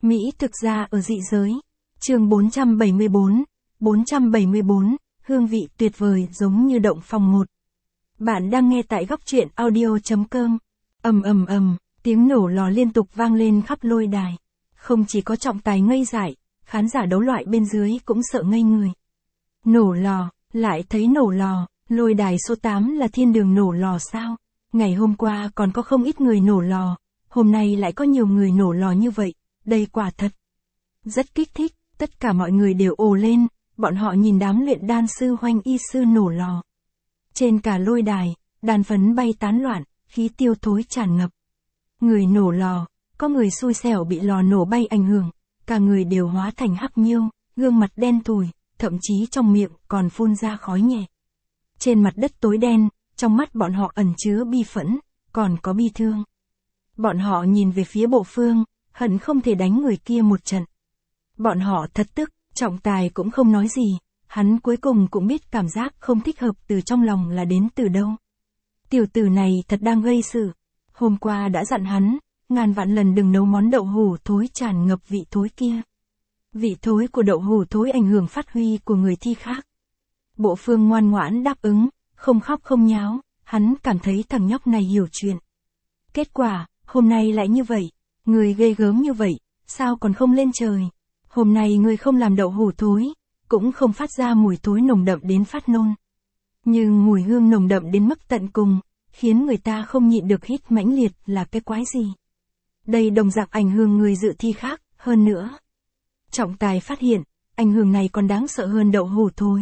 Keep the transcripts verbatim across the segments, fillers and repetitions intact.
Mỹ thực ra ở dị giới. Chương bốn trăm bảy mươi bốn, bốn trăm bảy mươi bốn, hương vị tuyệt vời giống như động phòng một. Bạn đang nghe tại góc truyện audio chấm com. Ầm ầm ầm, tiếng nổ lò liên tục vang lên khắp lôi đài. Không chỉ có trọng tài ngây dại, khán giả đấu loại bên dưới cũng sợ ngây người. Nổ lò, lại thấy nổ lò, lôi đài số tám là thiên đường nổ lò sao? Ngày hôm qua còn có không ít người nổ lò, hôm nay lại có nhiều người nổ lò như vậy, đây quả thật rất kích thích, tất cả mọi người đều ồ lên, bọn họ nhìn đám luyện đan sư Hoành Y sư nổ lò. Trên cả lôi đài, đàn phấn bay tán loạn, khí tiêu thối tràn ngập. Người nổ lò, có người xui xẻo bị lò nổ bay ảnh hưởng, cả người đều hóa thành hắc miêu, gương mặt đen tủi, thậm chí trong miệng còn phun ra khói nhẹ. Trên mặt đất tối đen, trong mắt bọn họ ẩn chứa bi phẫn, còn có bi thương. Bọn họ nhìn về phía Bộ Phương, hận không thể đánh người kia một trận. Bọn họ thật tức, trọng tài cũng không nói gì, hắn cuối cùng cũng biết cảm giác không thích hợp từ trong lòng là đến từ đâu. Tiểu tử này thật đang gây sự. Hôm qua đã dặn hắn, ngàn vạn lần đừng nấu món đậu hủ thối tràn ngập vị thối kia. Vị thối của đậu hủ thối ảnh hưởng phát huy của người thi khác. Bộ Phương ngoan ngoãn đáp ứng, không khóc không nháo, hắn cảm thấy thằng nhóc này hiểu chuyện. Kết quả, hôm nay lại như vậy, người ghê gớm như vậy, sao còn không lên trời? Hôm nay người không làm đậu hủ thối, cũng không phát ra mùi thối nồng đậm đến phát nôn. Nhưng mùi hương nồng đậm đến mức tận cùng, khiến người ta không nhịn được hít mãnh liệt là cái quái gì? Đây đồng dạng ảnh hưởng người dự thi khác, hơn nữa. Trọng tài phát hiện, ảnh hưởng này còn đáng sợ hơn đậu hủ thối.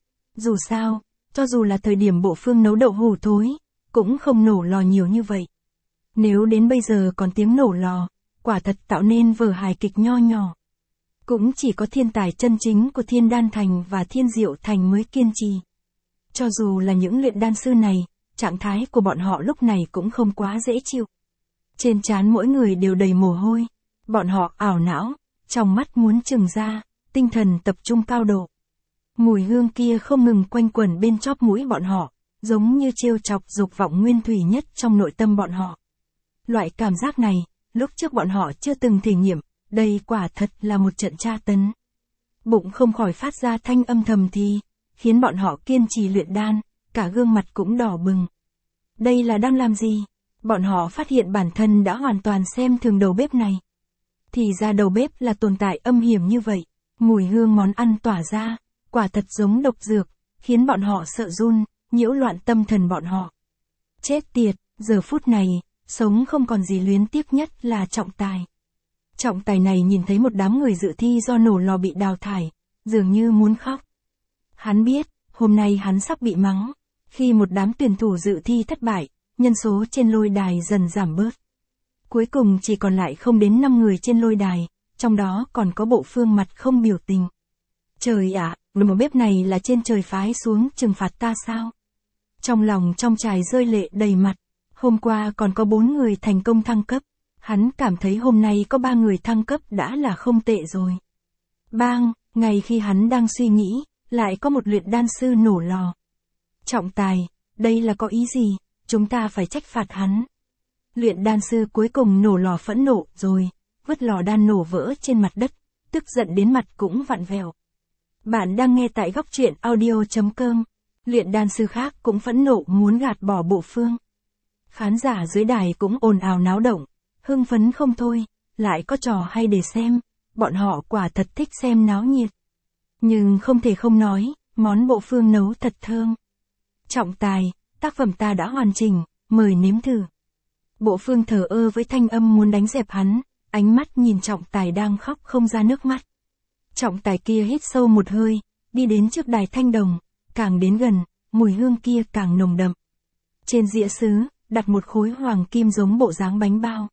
Dù sao, cho dù là thời điểm Bộ Phương nấu đậu hủ thối, cũng không nổ lò nhiều như vậy. Nếu đến bây giờ còn tiếng nổ lò, quả thật tạo nên vở hài kịch nho nhỏ. Cũng chỉ có thiên tài chân chính của Thiên Đan Thành và Thiên Diệu Thành mới kiên trì. Cho dù là những luyện đan sư này, trạng thái của bọn họ lúc này cũng không quá dễ chịu. Trên trán mỗi người đều đầy mồ hôi, bọn họ ảo não, trong mắt muốn trừng ra, tinh thần tập trung cao độ. Mùi hương kia không ngừng quanh quẩn bên chóp mũi bọn họ, giống như trêu chọc dục vọng nguyên thủy nhất trong nội tâm bọn họ. Loại cảm giác này, lúc trước bọn họ chưa từng thể nghiệm, đây quả thật là một trận tra tấn. Bụng không khỏi phát ra thanh âm thầm thì, khiến bọn họ kiên trì luyện đan, cả gương mặt cũng đỏ bừng. Đây là đang làm gì? Bọn họ phát hiện bản thân đã hoàn toàn xem thường đầu bếp này. Thì ra đầu bếp là tồn tại âm hiểm như vậy, mùi hương món ăn tỏa ra, quả thật giống độc dược, khiến bọn họ sợ run, nhiễu loạn tâm thần bọn họ. Chết tiệt, giờ phút này, sống không còn gì luyến tiếc nhất là trọng tài. Trọng tài này nhìn thấy một đám người dự thi do nổ lò bị đào thải, dường như muốn khóc. Hắn biết, hôm nay hắn sắp bị mắng, khi một đám tuyển thủ dự thi thất bại, nhân số trên lôi đài dần giảm bớt. Cuối cùng chỉ còn lại không đến năm người trên lôi đài, trong đó còn có Bộ Phương mặt không biểu tình. Trời ạ, à, một bếp này là trên trời phái xuống trừng phạt ta sao? Trong lòng trong trài rơi lệ đầy mặt, hôm qua còn có bốn người thành công thăng cấp, hắn cảm thấy hôm nay có ba người thăng cấp đã là không tệ rồi. Bang, ngay khi hắn đang suy nghĩ, lại có một luyện đan sư nổ lò. Trọng tài, đây là có ý gì, chúng ta phải trách phạt hắn. Luyện đan sư cuối cùng nổ lò phẫn nộ rồi, vứt lò đan nổ vỡ trên mặt đất, tức giận đến mặt cũng vặn vẹo. Bạn đang nghe tại góc truyện audio chấm com. Luyện đan sư khác cũng phẫn nộ muốn gạt bỏ Bộ Phương. Khán giả dưới đài cũng ồn ào náo động, hưng phấn không thôi, lại có trò hay để xem, bọn họ quả thật thích xem náo nhiệt. Nhưng không thể không nói, món Bộ Phương nấu thật thơm. Trọng tài, tác phẩm ta đã hoàn chỉnh, mời nếm thử. Bộ Phương thờ ơ với thanh âm muốn đánh dẹp hắn, ánh mắt nhìn trọng tài đang khóc không ra nước mắt. Trọng tài kia hít sâu một hơi, đi đến trước đài thanh đồng, càng đến gần, mùi hương kia càng nồng đậm. Trên dĩa sứ, đặt một khối hoàng kim giống bộ dáng bánh bao.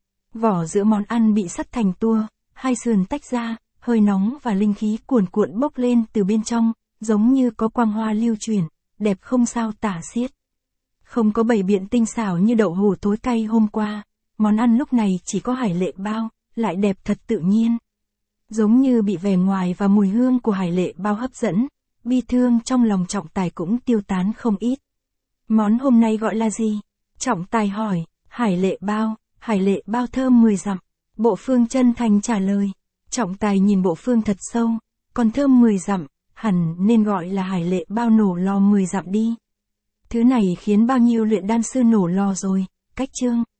Vỏ giữa món ăn bị sắt thành tua, hai sườn tách ra, hơi nóng và linh khí cuồn cuộn bốc lên từ bên trong, giống như có quang hoa lưu chuyển, đẹp không sao tả xiết. Không có bày biện tinh xảo như đậu hủ thối cay hôm qua, món ăn lúc này chỉ có hải lệ bao, lại đẹp thật tự nhiên. Giống như bị vẻ ngoài và mùi hương của hải lệ bao hấp dẫn, bi thương trong lòng trọng tài cũng tiêu tán không ít. Món hôm nay gọi là gì? Trọng tài hỏi, hải lệ bao, hải lệ bao thơm mười dặm. Bộ Phương chân thành trả lời. Trọng Tài nhìn Bộ Phương thật sâu, còn thơm mười dặm, hẳn nên gọi là hải lệ bao nổ lò mười dặm đi. Thứ này khiến bao nhiêu luyện đan sư nổ lò rồi, cách chương.